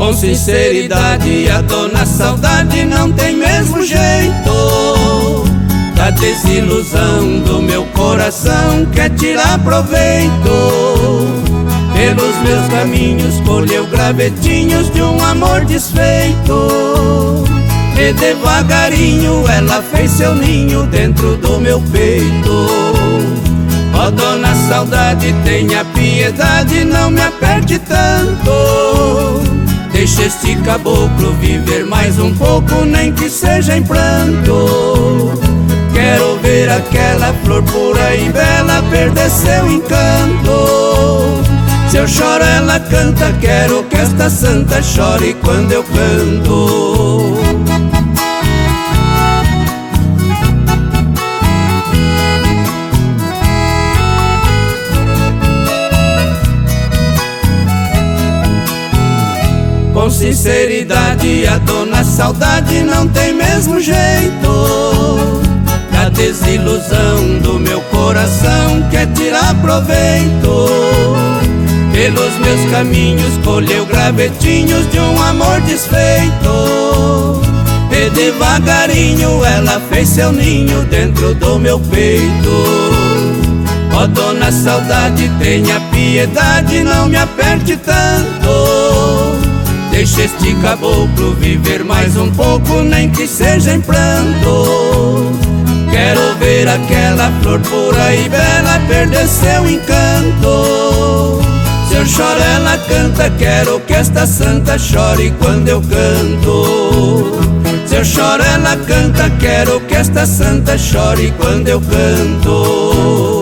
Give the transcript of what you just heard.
Com sinceridade, a dona Saudade não tem mesmo jeito da desilusão do meu coração, quer tirar proveito. Pelos meus caminhos colheu gravetinhos de um amor desfeito, e devagarinho ela fez seu ninho dentro do meu peito. Ó dona Saudade, tenha piedade, não me aperte tanto. Deixa este caboclo viver mais um pouco, nem que seja em pranto. Quero ver aquela flor pura e bela perder seu encanto. Se eu choro ela canta, quero que esta santa chore quando eu canto. Com sinceridade, a dona Saudade não tem mesmo jeito da desilusão do meu coração, quer tirar proveito. Pelos meus caminhos colheu gravetinhos de um amor desfeito, e devagarinho ela fez seu ninho dentro do meu peito. Ó dona Saudade, tenha piedade, não me aperte tanto. Deixa este caboclo viver mais um pouco, nem que seja em pranto. Quero ver aquela flor pura e bela perder seu encanto. Se eu choro ela canta, quero que esta santa chore quando eu canto. Se eu choro ela canta, quero que esta santa chore quando eu canto.